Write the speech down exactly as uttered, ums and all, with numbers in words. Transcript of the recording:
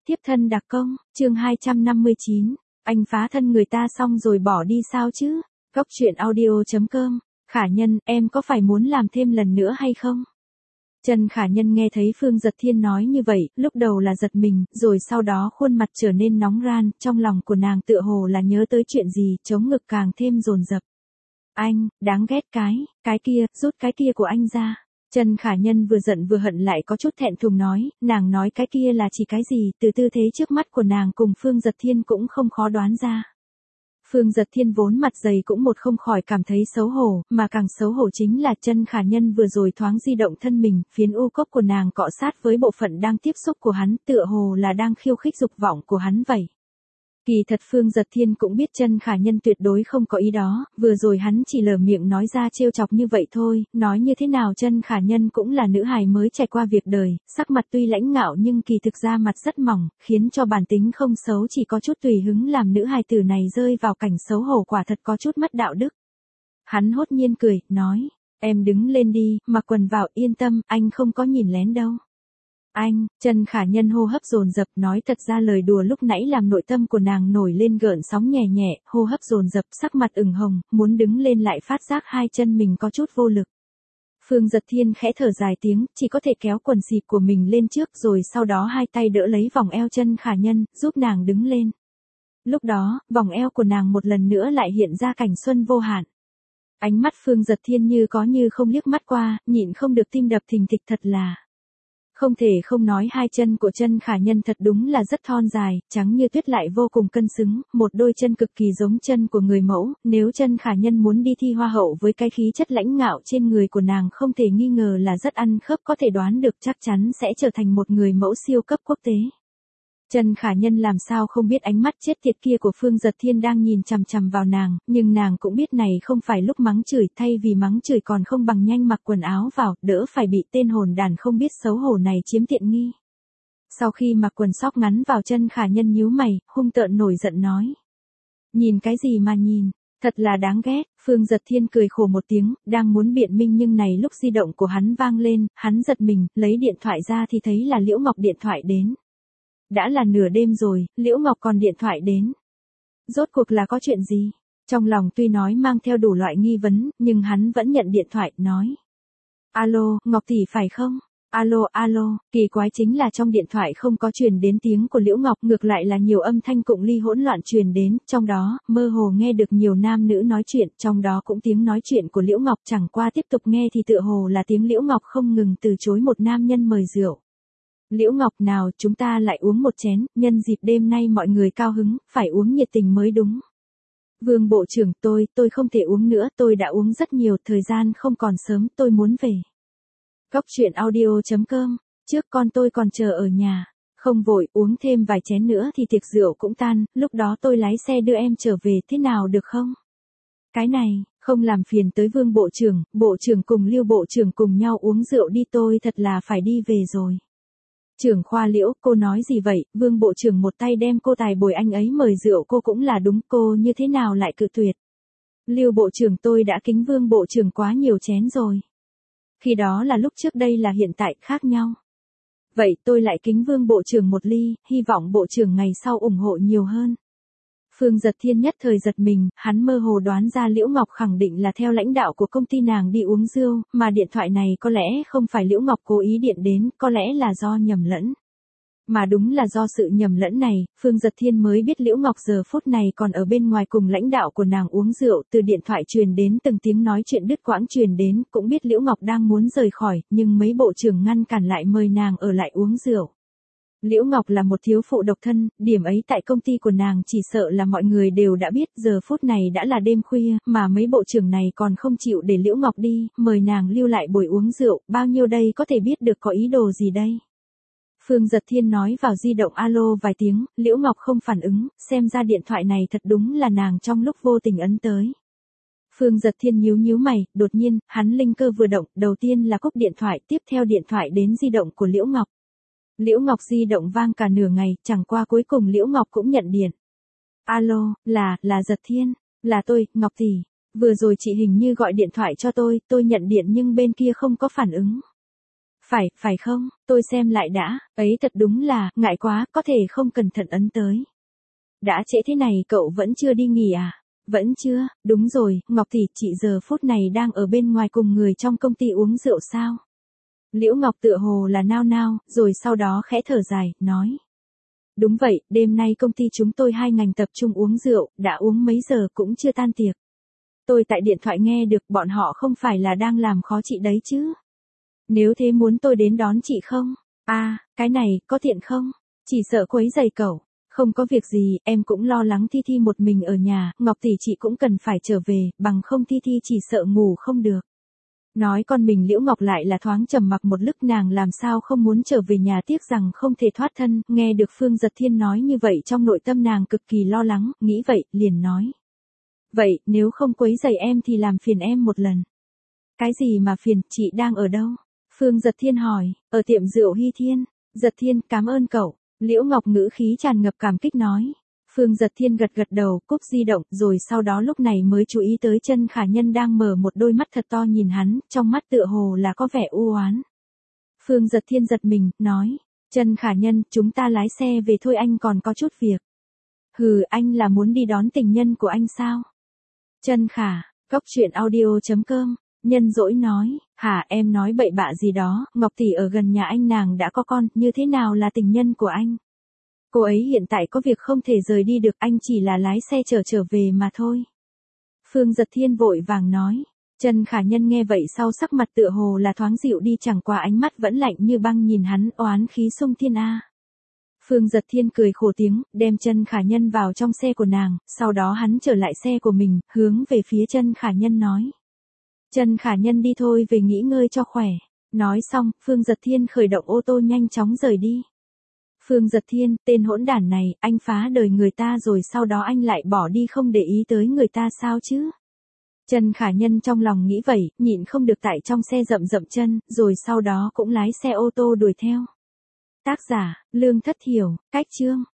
Tiếp thân đặc công, chương hai trăm năm mươi chín, anh phá thân người ta xong rồi bỏ đi sao chứ? Góc truyện audio chấm com, Khả Nhân, em có phải muốn làm thêm lần nữa hay không? Trần Khả Nhân nghe thấy Phương Dật Thiên nói như vậy, lúc đầu là giật mình, rồi sau đó khuôn mặt trở nên nóng ran, trong lòng của nàng tựa hồ là nhớ tới chuyện gì, chống ngực càng thêm dồn dập. Anh, đáng ghét cái, cái kia, rút cái kia của anh ra. Trần Khả Nhân vừa giận vừa hận lại có chút thẹn thùng nói, nàng nói cái kia là chỉ cái gì, từ tư thế trước mắt của nàng cùng Phương Dật Thiên cũng không khó đoán ra. Phương Dật Thiên vốn mặt dày cũng một không khỏi cảm thấy xấu hổ, mà càng xấu hổ chính là Trần Khả Nhân vừa rồi thoáng di động thân mình, phiến u cốc của nàng cọ sát với bộ phận đang tiếp xúc của hắn, tựa hồ là đang khiêu khích dục vọng của hắn vậy. Kỳ thật Phương Dật Thiên cũng biết Trần Khả Nhân tuyệt đối không có ý đó, vừa rồi hắn chỉ lờ miệng nói ra trêu chọc như vậy thôi, nói như thế nào Trần Khả Nhân cũng là nữ hài mới trải qua việc đời, sắc mặt tuy lãnh ngạo nhưng kỳ thực ra mặt rất mỏng, khiến cho bản tính không xấu chỉ có chút tùy hứng làm nữ hài tử này rơi vào cảnh xấu hổ quả thật có chút mất đạo đức. Hắn hốt nhiên cười, nói, em đứng lên đi, mặc quần vào, yên tâm, anh không có nhìn lén đâu. Anh, Trần Khả Nhân hô hấp dồn dập nói thật ra lời đùa lúc nãy làm nội tâm của nàng nổi lên gợn sóng nhẹ nhẹ, hô hấp dồn dập, sắc mặt ửng hồng, muốn đứng lên lại phát giác hai chân mình có chút vô lực. Phương Dật Thiên khẽ thở dài tiếng, chỉ có thể kéo quần xịp của mình lên trước rồi sau đó hai tay đỡ lấy vòng eo Trần Khả Nhân, giúp nàng đứng lên. Lúc đó, vòng eo của nàng một lần nữa lại hiện ra cảnh xuân vô hạn. Ánh mắt Phương Dật Thiên như có như không liếc mắt qua, nhịn không được tim đập thình thịch thật là. Không thể không nói hai chân của Trần Khả Nhân thật đúng là rất thon dài, trắng như tuyết lại vô cùng cân xứng, một đôi chân cực kỳ giống chân của người mẫu, nếu Trần Khả Nhân muốn đi thi hoa hậu với cái khí chất lãnh ngạo trên người của nàng không thể nghi ngờ là rất ăn khớp có thể đoán được chắc chắn sẽ trở thành một người mẫu siêu cấp quốc tế. Trần Khả Nhân làm sao không biết ánh mắt chết tiệt kia của Phương Dật Thiên đang nhìn chằm chằm vào nàng, nhưng nàng cũng biết này không phải lúc mắng chửi, thay vì mắng chửi còn không bằng nhanh mặc quần áo vào, đỡ phải bị tên hồn đàn không biết xấu hổ này chiếm tiện nghi. Sau khi mặc quần sóc ngắn vào Trần Khả Nhân nhíu mày, hung tợn nổi giận nói. Nhìn cái gì mà nhìn, thật là đáng ghét, Phương Dật Thiên cười khổ một tiếng, đang muốn biện minh nhưng này lúc di động của hắn vang lên, hắn giật mình, lấy điện thoại ra thì thấy là Liễu Ngọc điện thoại đến. Đã là nửa đêm rồi, Liễu Ngọc còn điện thoại đến. Rốt cuộc là có chuyện gì? Trong lòng tuy nói mang theo đủ loại nghi vấn, nhưng hắn vẫn nhận điện thoại, nói. Alo, Ngọc tỷ phải không? Alo, alo, kỳ quái chính là trong điện thoại không có truyền đến tiếng của Liễu Ngọc, ngược lại là nhiều âm thanh cụng ly hỗn loạn truyền đến, trong đó, mơ hồ nghe được nhiều nam nữ nói chuyện, trong đó cũng tiếng nói chuyện của Liễu Ngọc chẳng qua tiếp tục nghe thì tựa hồ là tiếng Liễu Ngọc không ngừng từ chối một nam nhân mời rượu. Liễu Ngọc nào chúng ta lại uống một chén, nhân dịp đêm nay mọi người cao hứng, phải uống nhiệt tình mới đúng. Vương Bộ trưởng tôi, tôi không thể uống nữa, tôi đã uống rất nhiều, thời gian không còn sớm, tôi muốn về. Góc truyện audio chấm com, trước con tôi còn chờ ở nhà, không vội, uống thêm vài chén nữa thì tiệc rượu cũng tan, lúc đó tôi lái xe đưa em trở về, thế nào được không? Cái này, không làm phiền tới Vương Bộ trưởng, Bộ trưởng cùng Lưu Bộ trưởng cùng nhau uống rượu đi tôi thật là phải đi về rồi. Trưởng khoa Liễu, cô nói gì vậy, Vương Bộ trưởng một tay đem cô tài bồi anh ấy mời rượu cô cũng là đúng, cô như thế nào lại cự tuyệt. Lưu Bộ trưởng tôi đã kính Vương Bộ trưởng quá nhiều chén rồi. Khi đó là lúc trước đây là hiện tại, khác nhau. Vậy tôi lại kính Vương Bộ trưởng một ly, hy vọng Bộ trưởng ngày sau ủng hộ nhiều hơn. Phương Dật Thiên nhất thời giật mình, hắn mơ hồ đoán ra Liễu Ngọc khẳng định là theo lãnh đạo của công ty nàng đi uống rượu, mà điện thoại này có lẽ không phải Liễu Ngọc cố ý điện đến, có lẽ là do nhầm lẫn. Mà đúng là do sự nhầm lẫn này, Phương Dật Thiên mới biết Liễu Ngọc giờ phút này còn ở bên ngoài cùng lãnh đạo của nàng uống rượu, từ điện thoại truyền đến từng tiếng nói chuyện đứt quãng truyền đến, cũng biết Liễu Ngọc đang muốn rời khỏi, nhưng mấy bộ trưởng ngăn cản lại mời nàng ở lại uống rượu. Liễu Ngọc là một thiếu phụ độc thân, điểm ấy tại công ty của nàng chỉ sợ là mọi người đều đã biết, giờ phút này đã là đêm khuya, mà mấy bộ trưởng này còn không chịu để Liễu Ngọc đi, mời nàng lưu lại bồi uống rượu, bao nhiêu đây có thể biết được có ý đồ gì đây. Phương Dật Thiên nói vào di động alo vài tiếng, Liễu Ngọc không phản ứng, xem ra điện thoại này thật đúng là nàng trong lúc vô tình ấn tới. Phương Dật Thiên nhíu nhíu mày, đột nhiên, hắn linh cơ vừa động, đầu tiên là cúp điện thoại, tiếp theo điện thoại đến di động của Liễu Ngọc. Liễu Ngọc di động vang cả nửa ngày, chẳng qua cuối cùng Liễu Ngọc cũng nhận điện. Alo, là, là Dật Thiên, là tôi, Ngọc tỷ, vừa rồi chị hình như gọi điện thoại cho tôi, tôi nhận điện nhưng bên kia không có phản ứng. Phải, phải không, tôi xem lại đã, ấy thật đúng là, ngại quá, có thể không cẩn thận ấn tới. Đã trễ thế này cậu vẫn chưa đi nghỉ à? Vẫn chưa, đúng rồi, Ngọc tỷ, chị giờ phút này đang ở bên ngoài cùng người trong công ty uống rượu sao? Liễu Ngọc tựa hồ là nao nao, rồi sau đó khẽ thở dài, nói. Đúng vậy, đêm nay công ty chúng tôi hai ngành tập trung uống rượu, đã uống mấy giờ cũng chưa tan tiệc. Tôi tại điện thoại nghe được bọn họ không phải là đang làm khó chị đấy chứ. Nếu thế muốn tôi đến đón chị không? À, cái này, có tiện không? Chỉ sợ quấy rầy cậu. Không có việc gì, em cũng lo lắng Thi Thi một mình ở nhà, Ngọc tỷ chị cũng cần phải trở về, bằng không Thi Thi chỉ sợ ngủ không được. Nói con mình Liễu Ngọc lại là thoáng trầm mặc một lúc, nàng làm sao không muốn trở về nhà, tiếc rằng không thể thoát thân, nghe được Phương Giật Thiên nói như vậy trong nội tâm nàng cực kỳ lo lắng, nghĩ vậy, liền nói. Vậy, nếu không quấy rầy em thì làm phiền em một lần. Cái gì mà phiền, chị đang ở đâu? Phương Giật Thiên hỏi, ở tiệm rượu Hy Thiên. Giật Thiên, cảm ơn cậu. Liễu Ngọc ngữ khí tràn ngập cảm kích nói. Phương Giật Thiên gật gật đầu, cúp di động, rồi sau đó lúc này mới chú ý tới Chân Khả Nhân đang mở một đôi mắt thật to nhìn hắn, trong mắt tựa hồ là có vẻ u oán. Phương Giật Thiên giật mình, nói. Chân Khả Nhân, chúng ta lái xe về thôi, anh còn có chút việc. Hừ, anh là muốn đi đón tình nhân của anh sao? Chân Khả, Cốc Truyện Audio chấm com. Nhân dỗi nói, hả, em nói bậy bạ gì đó, Ngọc tỷ ở gần nhà anh nàng đã có con, như thế nào là tình nhân của anh? Cô ấy hiện tại có việc không thể rời đi được, anh chỉ là lái xe chở trở về mà thôi. Phương Giật Thiên vội vàng nói. Chân Khả Nhân nghe vậy sau sắc mặt tựa hồ là thoáng dịu đi, chẳng qua ánh mắt vẫn lạnh như băng nhìn hắn, oán khí xung thiên a. Phương Giật Thiên cười khổ tiếng, đem Chân Khả Nhân vào trong xe của nàng, sau đó hắn trở lại xe của mình, hướng về phía Chân Khả Nhân nói. Chân Khả Nhân đi thôi, về nghỉ ngơi cho khỏe. Nói xong, Phương Giật Thiên khởi động ô tô nhanh chóng rời đi. Phương Giật Thiên, tên hỗn đản này, anh phá đời người ta rồi sau đó anh lại bỏ đi không để ý tới người ta sao chứ? Chân Khả Nhân trong lòng nghĩ vậy, nhịn không được tại trong xe rậm rậm chân, rồi sau đó cũng lái xe ô tô đuổi theo. Tác giả, Lương Thất Hiểu, cách chương.